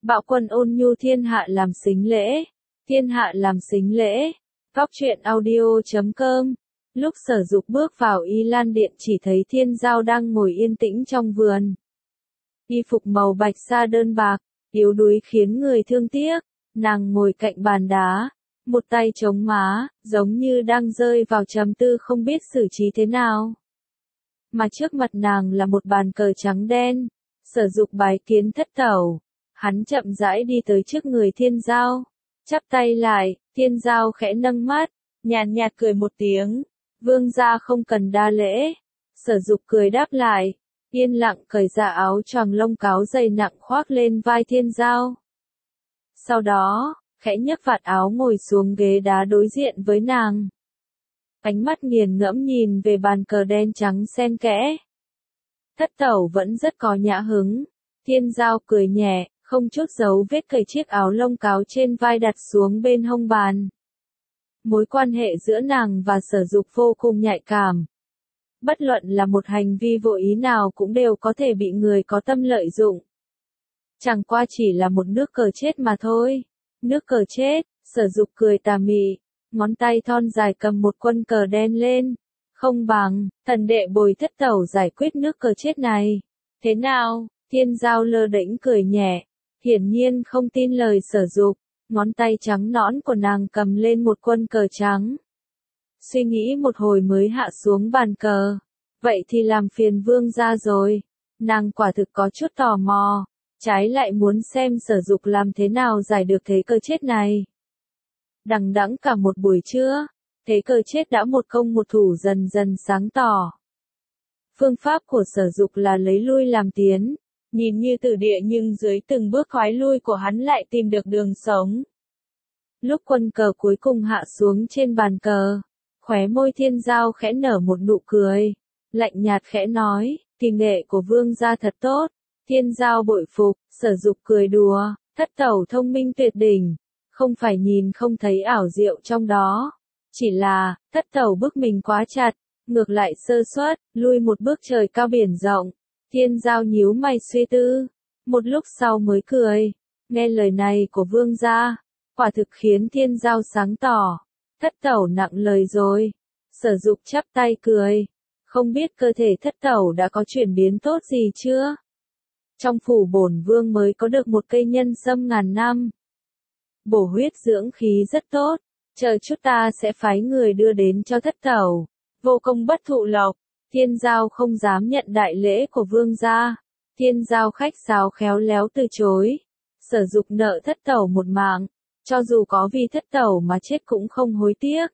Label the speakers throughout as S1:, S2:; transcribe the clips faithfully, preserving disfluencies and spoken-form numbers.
S1: Bạo quân ôn nhu thiên hạ làm sính lễ. Thiên hạ làm sính lễ. Góc truyện audio chấm com. Lúc Sở Dục bước vào Y Lan Điện chỉ thấy Thiên Giao đang ngồi yên tĩnh trong vườn. Y phục màu bạch sa đơn bạc, yếu đuối khiến người thương tiếc. Nàng ngồi cạnh bàn đá, một tay chống má, giống như đang rơi vào trầm tư không biết xử trí thế nào. Mà trước mặt nàng là một bàn cờ trắng đen. Sở Dục bái kiến thất tẩu. Hắn chậm rãi đi tới trước người Thiên Giao, chắp tay lại. Thiên Giao khẽ nâng mắt, nhàn nhạt cười một tiếng. Vương gia không cần đa lễ. Sở Dục cười đáp lại, yên lặng cởi ra áo choàng lông cáo dày nặng khoác lên vai Thiên Giao. Sau đó, khẽ nhấc vạt áo ngồi xuống ghế đá đối diện với nàng. Ánh mắt nghiền ngẫm nhìn về bàn cờ đen trắng xen kẽ. Thất tẩu vẫn rất có nhã hứng. Thiên Giao cười nhẹ, không chút giấu vết cởi chiếc áo lông cáo trên vai đặt xuống bên hông bàn. Mối quan hệ giữa nàng và Sở Dục vô cùng nhạy cảm. Bất luận là một hành vi vô ý nào cũng đều có thể bị người có tâm lợi dụng. Chẳng qua chỉ là một nước cờ chết mà thôi. Nước cờ chết. Sở Dục cười tà mị, ngón tay thon dài cầm một quân cờ đen lên. Không bằng, thần đệ bồi thất tẩu giải quyết nước cờ chết này. Thế nào? Thiên Giao lơ đễnh cười nhẹ, hiển nhiên không tin lời Sở Dục. Ngón tay trắng nõn của nàng cầm lên một quân cờ trắng. Suy nghĩ một hồi mới hạ xuống bàn cờ. Vậy thì làm phiền vương gia rồi. Nàng quả thực có chút tò mò. Trái lại muốn xem Sở Dục làm thế nào giải được thế cờ chết này. Đằng đẵng cả một buổi trưa, thế cờ chết đã một công một thủ dần dần sáng tỏ. Phương pháp của Sở Dục là lấy lui làm tiến. Nhìn như tử địa nhưng dưới từng bước thoái lui của hắn lại tìm được đường sống. Lúc quân cờ cuối cùng hạ xuống trên bàn cờ, khóe môi Thiên Giao khẽ nở một nụ cười, lạnh nhạt khẽ nói, kỳ nghệ của vương gia thật tốt. Thiên Giao bội phục. Sở Dục cười đùa, thất tẩu thông minh tuyệt đỉnh, không phải nhìn không thấy ảo diệu trong đó. Chỉ là, thất tẩu bức mình quá chặt, ngược lại sơ suất, lui một bước trời cao biển rộng. Thiên Giao nhíu mày suy tư, một lúc sau mới cười. Nghe lời này của vương gia, quả thực khiến Thiên Giao sáng tỏ. Thất tẩu nặng lời rồi. Sở Dục chắp tay cười, không biết cơ thể thất tẩu đã có chuyển biến tốt gì chưa? Trong phủ bổn vương mới có được một cây nhân sâm ngàn năm. Bổ huyết dưỡng khí rất tốt, chờ chút ta sẽ phái người đưa đến cho thất tẩu. Vô công bất thụ lộc. Thiên Giao không dám nhận đại lễ của vương gia. Thiên Giao khách sáo khéo léo từ chối. Sở Dục nợ thất tẩu một mạng, cho dù có vì thất tẩu mà chết cũng không hối tiếc.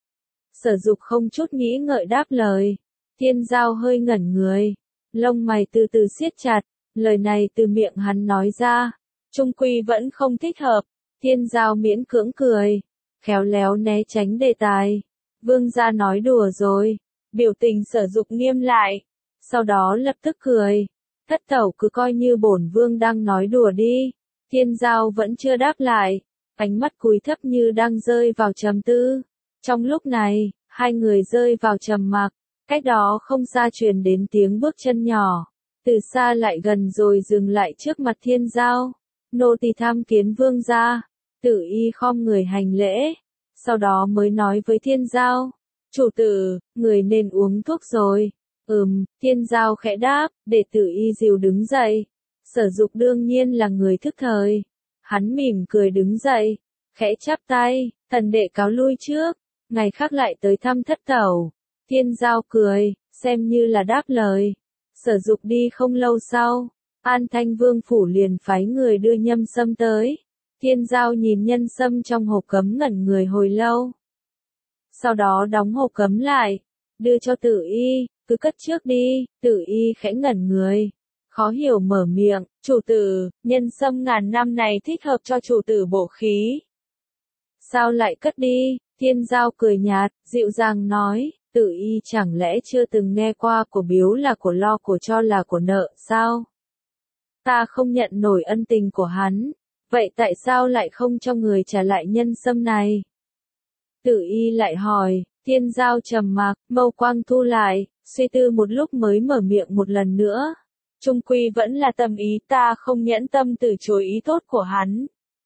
S1: Sở Dục không chút nghĩ ngợi đáp lời. Thiên Giao hơi ngẩn người, lông mày từ từ siết chặt. Lời này từ miệng hắn nói ra, chung quy vẫn không thích hợp. Thiên Giao miễn cưỡng cười, khéo léo né tránh đề tài. Vương gia nói đùa rồi. Biểu tình Sở Dục nghiêm lại, sau đó lập tức cười. Thất tẩu cứ coi như bổn vương đang nói đùa đi. Thiên Giao vẫn chưa đáp lại, ánh mắt cúi thấp như đang rơi vào trầm tư. Trong lúc này, hai người rơi vào trầm mặc, cách đó không xa truyền đến tiếng bước chân nhỏ. Từ xa lại gần rồi dừng lại trước mặt Thiên Giao. Nô tỳ tham kiến vương gia. Tử Y khom người hành lễ, sau đó mới nói với Thiên Giao. Chủ tử, người nên uống thuốc rồi. Ừm, Thiên Giao khẽ đáp, để Tử Y dìu đứng dậy. Sở Dục đương nhiên là người thức thời. Hắn mỉm cười đứng dậy, khẽ chắp tay, thần đệ cáo lui trước, ngày khác lại tới thăm thất tẩu. Thiên Giao cười, xem như là đáp lời. Sở Dục đi không lâu sau, An Thanh Vương phủ liền phái người đưa nhâm sâm tới. Thiên Giao nhìn nhân sâm trong hộp cấm ngẩn người hồi lâu. Sau đó đóng hộp cấm lại, đưa cho Tử Y, cứ cất trước đi. Tử Y khẽ ngẩn người, khó hiểu mở miệng, chủ tử, nhân sâm ngàn năm này thích hợp cho chủ tử bổ khí. Sao lại cất đi? Thiên Giao cười nhạt, dịu dàng nói. Tử Y chẳng lẽ chưa từng nghe qua của biếu là của lo của cho là của nợ sao? Ta không nhận nổi ân tình của hắn, vậy tại sao lại không cho người trả lại nhân sâm này? Tử Y lại hỏi. Thiên Giao trầm mặc, mâu quang thu lại, suy tư một lúc mới mở miệng một lần nữa. Chung quy vẫn là tâm ý, ta không nhẫn tâm từ chối ý tốt của hắn.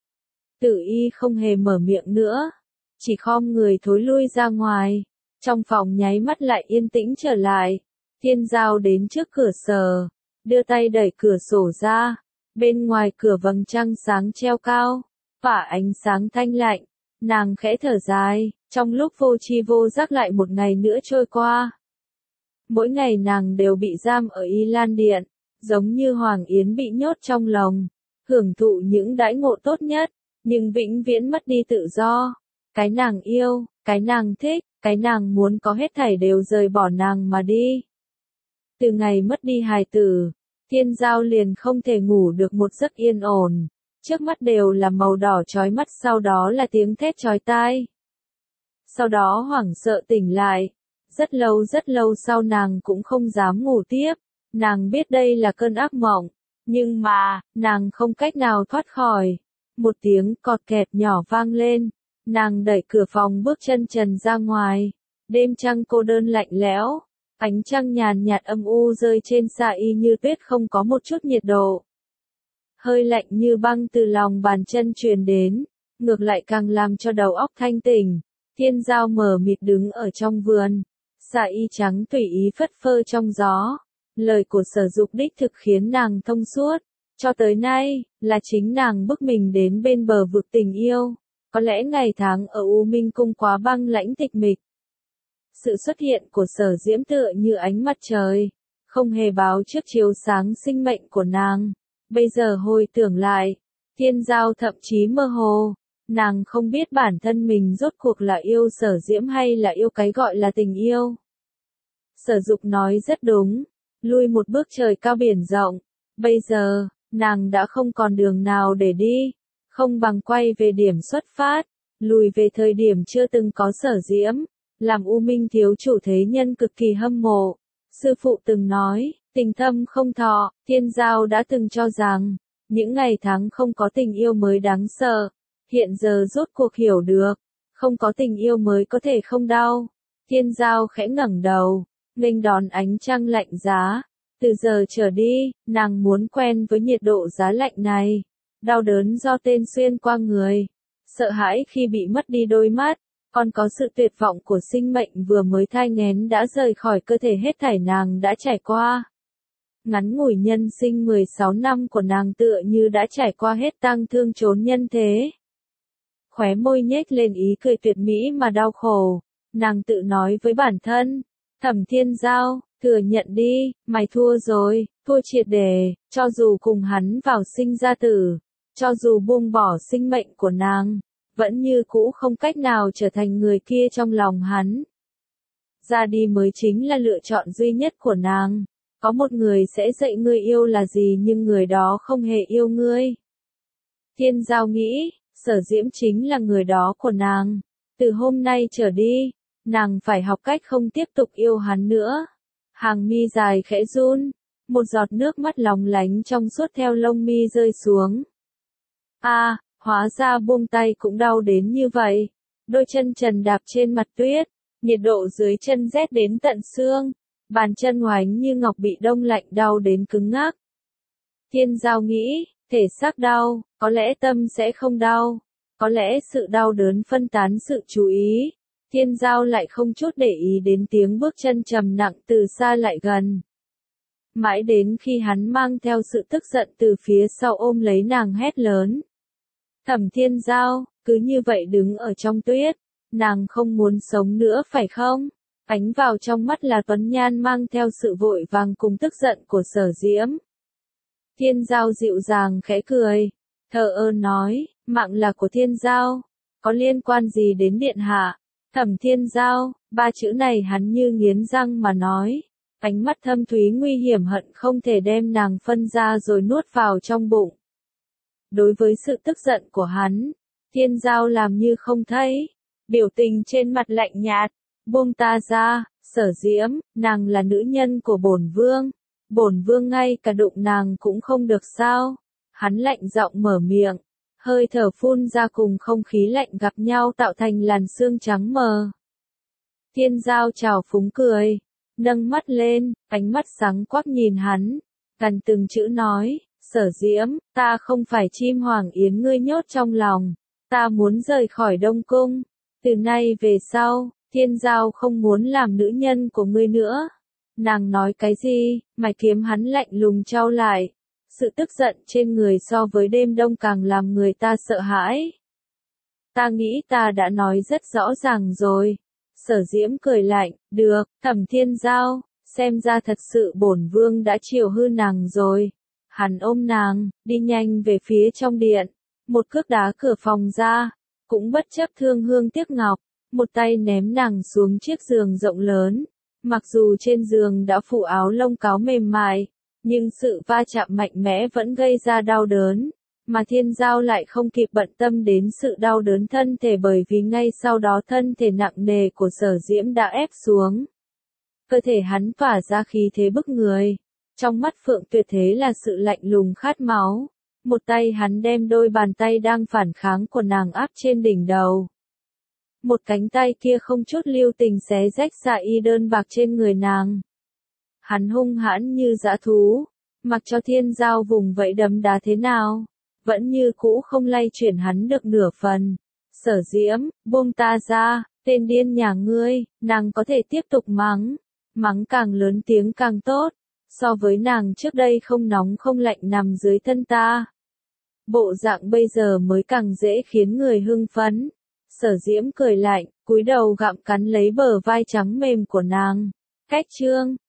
S1: Tử Y không hề mở miệng nữa, chỉ khom người thối lui ra ngoài. Trong phòng nháy mắt lại yên tĩnh trở lại. Thiên Giao đến trước cửa sờ, đưa tay đẩy cửa sổ ra. Bên ngoài cửa vầng trăng sáng treo cao, phả ánh sáng thanh lạnh. Nàng khẽ thở dài, trong lúc vô tri vô giác lại một ngày nữa trôi qua. Mỗi ngày nàng đều bị giam ở Y Lan Điện, giống như Hoàng Yến bị nhốt trong lồng, hưởng thụ những đãi ngộ tốt nhất, nhưng vĩnh viễn mất đi tự do. Cái nàng yêu, cái nàng thích, cái nàng muốn có hết thảy đều rời bỏ nàng mà đi. Từ ngày mất đi hài tử, Thiên Giao liền không thể ngủ được một giấc yên ổn. Trước mắt đều là màu đỏ chói mắt, sau đó là tiếng thét chói tai. Sau đó hoảng sợ tỉnh lại. Rất lâu rất lâu sau nàng cũng không dám ngủ tiếp. Nàng biết đây là cơn ác mộng. Nhưng mà, nàng không cách nào thoát khỏi. Một tiếng cọt kẹt nhỏ vang lên. Nàng đẩy cửa phòng bước chân trần ra ngoài. Đêm trăng cô đơn lạnh lẽo. Ánh trăng nhàn nhạt âm u rơi trên sa y như tuyết, không có một chút nhiệt độ. Hơi lạnh như băng từ lòng bàn chân truyền đến, ngược lại càng làm cho đầu óc thanh tỉnh. Thiên Giao mờ mịt đứng ở trong vườn, sa y trắng tùy ý phất phơ trong gió. Lời của Sở Dục đích thực khiến nàng thông suốt. Cho tới nay, là chính nàng bức mình đến bên bờ vực tình yêu. Có lẽ ngày tháng ở U Minh Cung quá băng lãnh tịch mịch. Sự xuất hiện của Sở Diễm tựa như ánh mặt trời, không hề báo trước chiếu sáng sinh mệnh của nàng. Bây giờ hồi tưởng lại, Thiên Giao thậm chí mơ hồ, nàng không biết bản thân mình rốt cuộc là yêu Sở Diễm hay là yêu cái gọi là tình yêu. Sở Dục nói rất đúng, lui một bước trời cao biển rộng, bây giờ, nàng đã không còn đường nào để đi, không bằng quay về điểm xuất phát, lùi về thời điểm chưa từng có Sở Diễm. Làm U Minh thiếu chủ thế nhân cực kỳ hâm mộ. Sư phụ từng nói, tình thâm không thọ. Thiên Giao đã từng cho rằng, những ngày tháng không có tình yêu mới đáng sợ. Hiện giờ rốt cuộc hiểu được, không có tình yêu mới có thể không đau. Thiên Giao khẽ ngẩng đầu, nghênh đón ánh trăng lạnh giá. Từ giờ trở đi, nàng muốn quen với nhiệt độ giá lạnh này. Đau đớn do tên xuyên qua người. Sợ hãi khi bị mất đi đôi mắt. Còn có sự tuyệt vọng của sinh mệnh vừa mới thai nghén đã rời khỏi cơ thể, hết thảy nàng đã trải qua. Ngắn ngủi nhân sinh mười sáu năm của nàng tựa như đã trải qua hết tang thương trốn nhân thế. Khóe môi nhếch lên ý cười tuyệt mỹ mà đau khổ. Nàng tự nói với bản thân, Thẩm Thiên Giao, thừa nhận đi, mày thua rồi, thua triệt để, cho dù cùng hắn vào sinh ra tử, cho dù buông bỏ sinh mệnh của nàng. Vẫn như cũ không cách nào trở thành người kia trong lòng hắn. Ra đi mới chính là lựa chọn duy nhất của nàng. Có một người sẽ dạy ngươi yêu là gì, nhưng người đó không hề yêu ngươi. Thiên Giao nghĩ, Sở Diễm chính là người đó của nàng. Từ hôm nay trở đi, nàng phải học cách không tiếp tục yêu hắn nữa. Hàng mi dài khẽ run, một giọt nước mắt lóng lánh trong suốt theo lông mi rơi xuống. A, à, hóa ra buông tay cũng đau đến như vậy. Đôi chân trần đạp trên mặt tuyết, nhiệt độ dưới chân rét đến tận xương, bàn chân oánh như ngọc bị đông lạnh đau đến cứng ngắc. Thiên Giao nghĩ, thể xác đau, có lẽ tâm sẽ không đau, có lẽ sự đau đớn phân tán sự chú ý. Thiên Giao lại không chút để ý đến tiếng bước chân trầm nặng từ xa lại gần. Mãi đến khi hắn mang theo sự tức giận từ phía sau ôm lấy nàng hét lớn. Thẩm Thiên Giao, cứ như vậy đứng ở trong tuyết, nàng không muốn sống nữa phải không? Ánh vào trong mắt là tuấn nhan mang theo sự vội vàng cùng tức giận của Sở Diễm. Thiên Giao dịu dàng khẽ cười, thờ ơ nói, mạng là của Thiên Giao, có liên quan gì đến điện hạ? Thẩm Thiên Giao, ba chữ này hắn như nghiến răng mà nói, ánh mắt thâm thúy nguy hiểm hận không thể đem nàng phân ra rồi nuốt vào trong bụng. Đối với sự tức giận của hắn, Thiên Giao làm như không thấy, biểu tình trên mặt lạnh nhạt, buông ta ra, Sở Diễm, nàng là nữ nhân của bổn vương, bổn vương ngay cả đụng nàng cũng không được sao? Hắn lạnh giọng mở miệng, hơi thở phun ra cùng không khí lạnh gặp nhau tạo thành làn sương trắng mờ. Thiên Giao trào phúng cười, nâng mắt lên, ánh mắt sáng quắc nhìn hắn, Gần từng chữ nói, Sở Diễm, ta không phải chim hoàng yến ngươi nhốt trong lòng, ta muốn rời khỏi Đông Cung, từ nay về sau, Thiên Giao không muốn làm nữ nhân của ngươi nữa. Nàng nói cái gì, mày kiếm hắn lạnh lùng trao lại, sự tức giận trên người so với đêm đông càng làm người ta sợ hãi. Ta nghĩ ta đã nói rất rõ ràng rồi. Sở Diễm cười lạnh, được, Thẩm Thiên Giao, xem ra thật sự bổn vương đã chiều hư nàng rồi. Hắn ôm nàng, đi nhanh về phía trong điện, một cước đá cửa phòng ra, cũng bất chấp thương hương tiếc ngọc, một tay ném nàng xuống chiếc giường rộng lớn. Mặc dù trên giường đã phủ áo lông cáo mềm mại, nhưng sự va chạm mạnh mẽ vẫn gây ra đau đớn, mà Thiên Giao lại không kịp bận tâm đến sự đau đớn thân thể bởi vì ngay sau đó thân thể nặng nề của Sở Diễm đã ép xuống. Cơ thể hắn phả ra khí thế bức người, trong mắt Phượng Tuyệt thế là sự lạnh lùng khát máu, một tay hắn đem đôi bàn tay đang phản kháng của nàng áp trên đỉnh đầu. Một cánh tay kia không chút lưu tình xé rách dạ y đơn bạc trên người nàng. Hắn hung hãn như dã thú, mặc cho Thiên Giao vùng vẫy đấm đá thế nào, vẫn như cũ không lay chuyển hắn được nửa phần. Sở Diễm, buông ta ra, tên điên nhà ngươi, nàng có thể tiếp tục mắng, mắng càng lớn tiếng càng tốt, so với nàng trước đây không nóng không lạnh nằm dưới thân ta. Bộ dạng bây giờ mới càng dễ khiến người hưng phấn. Sở Diễm cười lạnh, cúi đầu gặm cắn lấy bờ vai trắng mềm của nàng. Cách chương